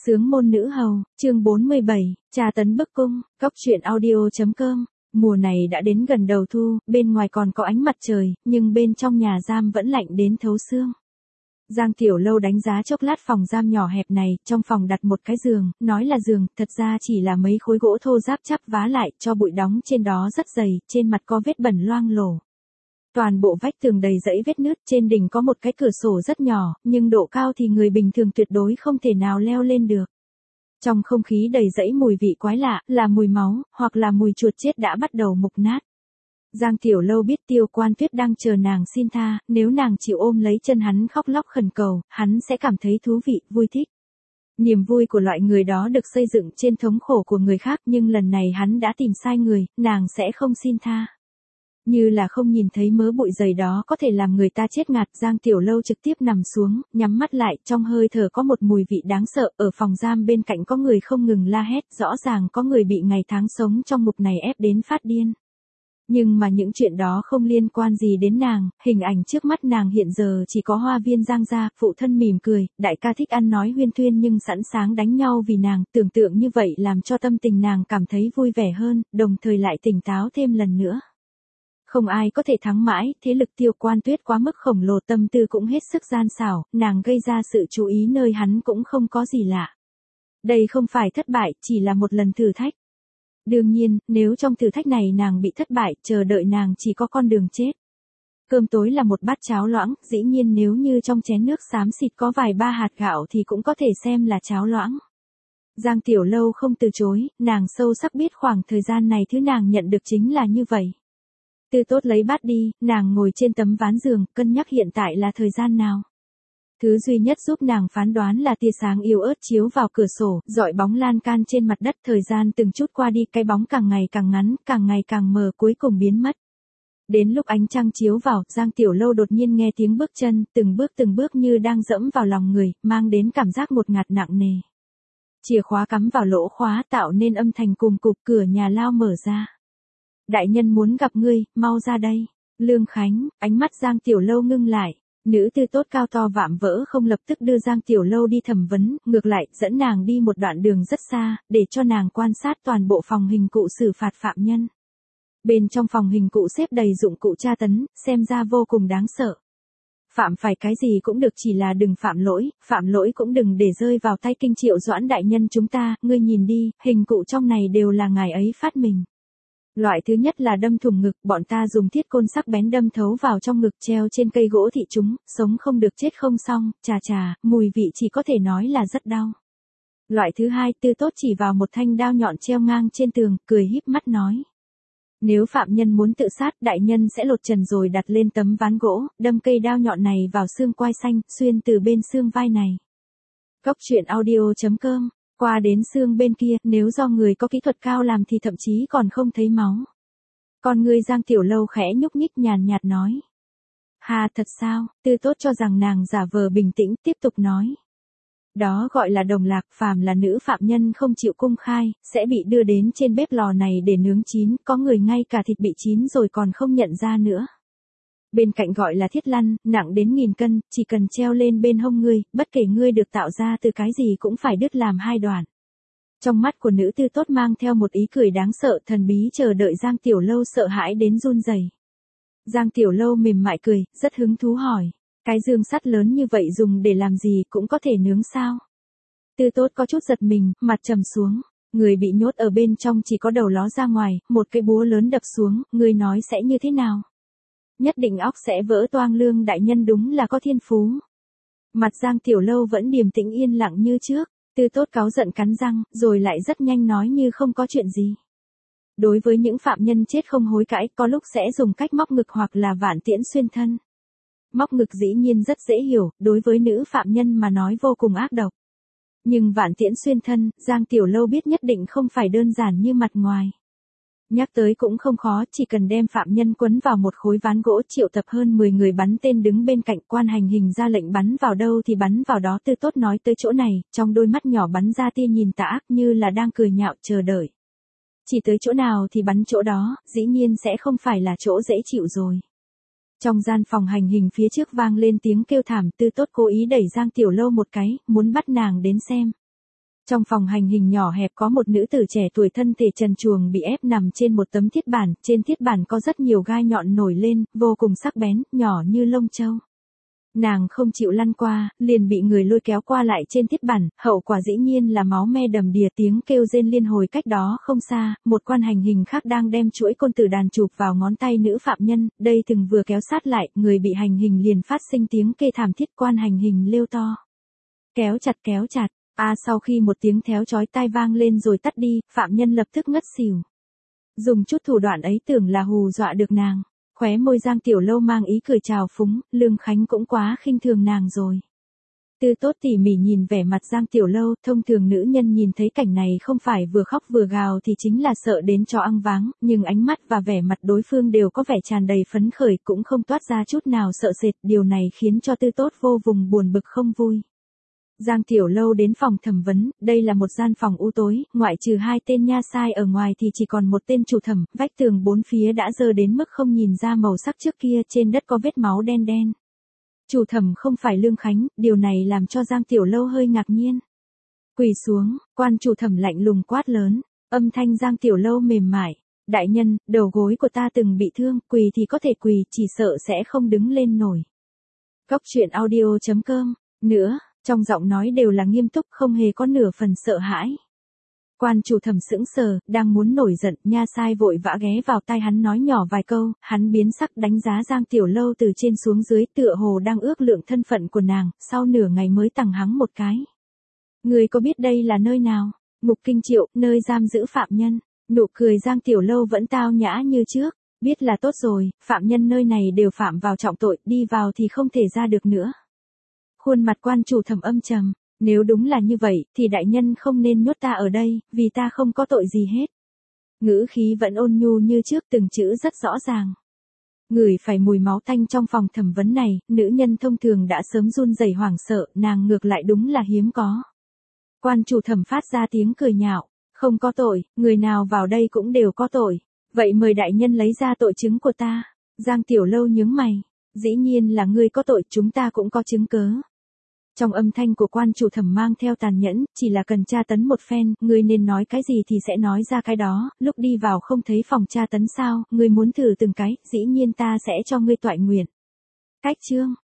Sướng môn nữ hầu, chương 47, tra tấn bức cung, cóc truyện audio.com. Mùa này đã đến gần đầu thu, bên ngoài còn có ánh mặt trời, nhưng bên trong nhà giam vẫn lạnh đến thấu xương. Giang Tiểu Lâu đánh giá chốc lát phòng giam nhỏ hẹp này, trong phòng đặt một cái giường, nói là giường, thật ra chỉ là mấy khối gỗ thô ráp chắp vá lại, cho bụi đóng trên đó rất dày, trên mặt có vết bẩn loang lổ. Toàn bộ vách tường đầy dãy vết nứt, trên đỉnh có một cái cửa sổ rất nhỏ, nhưng độ cao thì người bình thường tuyệt đối không thể nào leo lên được. Trong không khí đầy dãy mùi vị quái lạ, là mùi máu, hoặc là mùi chuột chết đã bắt đầu mục nát. Giang Tiểu Lâu biết Tiêu Quan Tuyết đang chờ nàng xin tha, nếu nàng chịu ôm lấy chân hắn khóc lóc khẩn cầu, hắn sẽ cảm thấy thú vị, vui thích. Niềm vui của loại người đó được xây dựng trên thống khổ của người khác, nhưng lần này hắn đã tìm sai người, nàng sẽ không xin tha. Như là không nhìn thấy mớ bụi dày đó có thể làm người ta chết ngạt, Giang Tiểu Lâu trực tiếp nằm xuống, nhắm mắt lại, trong hơi thở có một mùi vị đáng sợ, ở phòng giam bên cạnh có người không ngừng la hét, rõ ràng có người bị ngày tháng sống trong ngục này ép đến phát điên. Nhưng mà những chuyện đó không liên quan gì đến nàng, hình ảnh trước mắt nàng hiện giờ chỉ có Hoa Viên Giang gia, phụ thân mỉm cười, đại ca thích ăn nói huyên thuyên nhưng sẵn sàng đánh nhau vì nàng, tưởng tượng như vậy làm cho tâm tình nàng cảm thấy vui vẻ hơn, đồng thời lại tỉnh táo thêm lần nữa. Không ai có thể thắng mãi, thế lực Tiêu Quan Tuyết quá mức khổng lồ, tâm tư cũng hết sức gian xảo, nàng gây ra sự chú ý nơi hắn cũng không có gì lạ. Đây không phải thất bại, chỉ là một lần thử thách. Đương nhiên, nếu trong thử thách này nàng bị thất bại, chờ đợi nàng chỉ có con đường chết. Cơm tối là một bát cháo loãng, dĩ nhiên nếu như trong chén nước xám xịt có vài ba hạt gạo thì cũng có thể xem là cháo loãng. Giang Tiểu Lâu không từ chối, nàng sâu sắc biết khoảng thời gian này thứ nàng nhận được chính là như vậy. Tư Tốt lấy bát đi, nàng ngồi trên tấm ván giường, cân nhắc hiện tại là thời gian nào. Thứ duy nhất giúp nàng phán đoán là tia sáng yếu ớt chiếu vào cửa sổ, dọi bóng lan can trên mặt đất, thời gian từng chút qua đi, cái bóng càng ngày càng ngắn, càng ngày càng mờ, cuối cùng biến mất. Đến lúc ánh trăng chiếu vào, Giang Tiểu Lâu đột nhiên nghe tiếng bước chân, từng bước như đang dẫm vào lòng người, mang đến cảm giác ngột ngạt nặng nề. Chìa khóa cắm vào lỗ khóa tạo nên âm thanh cùm cụp, cửa nhà lao mở ra. Đại nhân muốn gặp ngươi, mau ra đây. Lương Khánh, ánh mắt Giang Tiểu Lâu ngưng lại. Nữ Tư Tốt cao to vạm vỡ không lập tức đưa Giang Tiểu Lâu đi thẩm vấn, ngược lại, dẫn nàng đi một đoạn đường rất xa, để cho nàng quan sát toàn bộ phòng hình cụ xử phạt phạm nhân. Bên trong phòng hình cụ xếp đầy dụng cụ tra tấn, xem ra vô cùng đáng sợ. Phạm phải cái gì cũng được, chỉ là đừng phạm lỗi cũng đừng để rơi vào tay Kinh Triệu Doãn đại nhân chúng ta, ngươi nhìn đi, hình cụ trong này đều là ngài ấy phát minh. Loại thứ nhất là đâm thủng ngực, bọn ta dùng thiết côn sắc bén đâm thấu vào trong ngực, treo trên cây gỗ thị chúng, sống không được chết không xong, chà, mùi vị chỉ có thể nói là rất đau. Loại thứ hai, Tư Tốt chỉ vào một thanh đao nhọn treo ngang trên tường, cười híp mắt nói. Nếu phạm nhân muốn tự sát, đại nhân sẽ lột trần rồi đặt lên tấm ván gỗ, đâm cây đao nhọn này vào xương quai xanh, xuyên từ bên xương vai này. Cóc truyện audio.com. Qua đến xương bên kia, nếu do người có kỹ thuật cao làm thì thậm chí còn không thấy máu. Con người Giang Tiểu Lâu khẽ nhúc nhích nhàn nhạt nói. Hà, thật sao? Tư Tốt cho rằng nàng giả vờ bình tĩnh, tiếp tục nói. Đó gọi là đồng lạc, phàm là nữ phạm nhân không chịu cung khai, sẽ bị đưa đến trên bếp lò này để nướng chín, có người ngay cả thịt bị chín rồi còn không nhận ra nữa. Bên cạnh gọi là thiết lăn, nặng đến 1000 cân, chỉ cần treo lên bên hông ngươi, bất kể ngươi được tạo ra từ cái gì cũng phải đứt làm hai đoạn. Trong mắt của nữ Tư Tốt mang theo một ý cười đáng sợ, thần bí chờ đợi Giang Tiểu Lâu sợ hãi đến run rẩy. Giang Tiểu Lâu mềm mại cười, rất hứng thú hỏi, cái dương sắt lớn như vậy dùng để làm gì, cũng có thể nướng sao? Tư Tốt có chút giật mình, mặt trầm xuống, người bị nhốt ở bên trong chỉ có đầu ló ra ngoài, một cái búa lớn đập xuống, ngươi nói sẽ như thế nào? Nhất định óc sẽ vỡ toang, Lương đại nhân đúng là có thiên phú. Mặt Giang Tiểu Lâu vẫn điềm tĩnh yên lặng như trước, Tư Tốt cáu giận cắn răng, rồi lại rất nhanh nói như không có chuyện gì. Đối với những phạm nhân chết không hối cãi, có lúc sẽ dùng cách móc ngực hoặc là vạn tiễn xuyên thân. Móc ngực dĩ nhiên rất dễ hiểu, đối với nữ phạm nhân mà nói vô cùng ác độc. Nhưng vạn tiễn xuyên thân, Giang Tiểu Lâu biết nhất định không phải đơn giản như mặt ngoài. Nhắc tới cũng không khó, chỉ cần đem phạm nhân quấn vào một khối ván gỗ, triệu tập hơn 10 người bắn tên đứng bên cạnh, quan hành hình ra lệnh bắn vào đâu thì bắn vào đó. Tư Tốt nói tới chỗ này, trong đôi mắt nhỏ bắn ra tia nhìn tà ác như là đang cười nhạo chờ đợi. Chỉ tới chỗ nào thì bắn chỗ đó, dĩ nhiên sẽ không phải là chỗ dễ chịu rồi. Trong gian phòng hành hình phía trước vang lên tiếng kêu thảm, Tư Tốt cố ý đẩy Giang Tiểu Lâu một cái, muốn bắt nàng đến xem. Trong phòng hành hình nhỏ hẹp có một nữ tử trẻ tuổi thân thể trần truồng bị ép nằm trên một tấm thiết bản, trên thiết bản có rất nhiều gai nhọn nổi lên, vô cùng sắc bén, nhỏ như lông châu. Nàng không chịu lăn qua, liền bị người lôi kéo qua lại trên thiết bản, hậu quả dĩ nhiên là máu me đầm đìa, tiếng kêu rên liên hồi cách đó không xa, một quan hành hình khác đang đem chuỗi côn tử đàn chụp vào ngón tay nữ phạm nhân, đây từng vừa kéo sát lại, người bị hành hình liền phát sinh tiếng kêu thảm thiết, quan hành hình kêu to. Kéo chặt. Sau khi một tiếng théo chói tai vang lên rồi tắt đi, phạm nhân lập tức ngất xỉu. Dùng chút thủ đoạn ấy tưởng là hù dọa được nàng. Khóe môi Giang Tiểu Lâu mang ý cười chào phúng, Lương Khánh cũng quá khinh thường nàng rồi. Tư Tốt tỉ mỉ nhìn vẻ mặt Giang Tiểu Lâu, thông thường nữ nhân nhìn thấy cảnh này không phải vừa khóc vừa gào thì chính là sợ đến chó ăn váng, nhưng ánh mắt và vẻ mặt đối phương đều có vẻ tràn đầy phấn khởi, cũng không toát ra chút nào sợ sệt, điều này khiến cho Tư Tốt vô vùng buồn bực không vui. Giang Tiểu Lâu đến phòng thẩm vấn, đây là một gian phòng u tối, ngoại trừ 2 tên nha sai ở ngoài thì chỉ còn một tên chủ thẩm, vách tường bốn phía đã dơ đến mức không nhìn ra màu sắc trước kia, trên đất có vết máu đen đen. Chủ thẩm không phải Lương Khánh, điều này làm cho Giang Tiểu Lâu hơi ngạc nhiên. Quỳ xuống, quan chủ thẩm lạnh lùng quát lớn, âm thanh Giang Tiểu Lâu mềm mại. Đại nhân, đầu gối của ta từng bị thương, quỳ thì có thể quỳ, chỉ sợ sẽ không đứng lên nổi. Góc truyện audio.com, nữa. Trong giọng nói đều là nghiêm túc, không hề có nửa phần sợ hãi. Quan chủ thẩm sững sờ, đang muốn nổi giận, nha sai vội vã ghé vào tai hắn nói nhỏ vài câu, hắn biến sắc đánh giá Giang Tiểu Lâu từ trên xuống dưới, tựa hồ đang ước lượng thân phận của nàng, sau nửa ngày mới tằng hắng một cái. Người có biết đây là nơi nào? Ngục Kinh Triệu, nơi giam giữ phạm nhân. Nụ cười Giang Tiểu Lâu vẫn tao nhã như trước, biết là tốt rồi, phạm nhân nơi này đều phạm vào trọng tội, đi vào thì không thể ra được nữa. Khuôn mặt quan chủ thẩm âm trầm, nếu đúng là như vậy, thì đại nhân không nên nhốt ta ở đây, vì ta không có tội gì hết. Ngữ khí vẫn ôn nhu như trước, từng chữ rất rõ ràng. Ngửi phải mùi máu tanh trong phòng thẩm vấn này, nữ nhân thông thường đã sớm run rẩy hoảng sợ, nàng ngược lại đúng là hiếm có. Quan chủ thẩm phát ra tiếng cười nhạo, không có tội, người nào vào đây cũng đều có tội. Vậy mời đại nhân lấy ra tội chứng của ta. Giang Tiểu Lâu nhướng mày, dĩ nhiên là ngươi có tội, chúng ta cũng có chứng cớ. Trong âm thanh của quan chủ thẩm mang theo tàn nhẫn, chỉ là cần tra tấn một phen, ngươi nên nói cái gì thì sẽ nói ra cái đó, lúc đi vào không thấy phòng tra tấn sao, ngươi muốn thử từng cái, dĩ nhiên ta sẽ cho ngươi toại nguyện. Cách chương,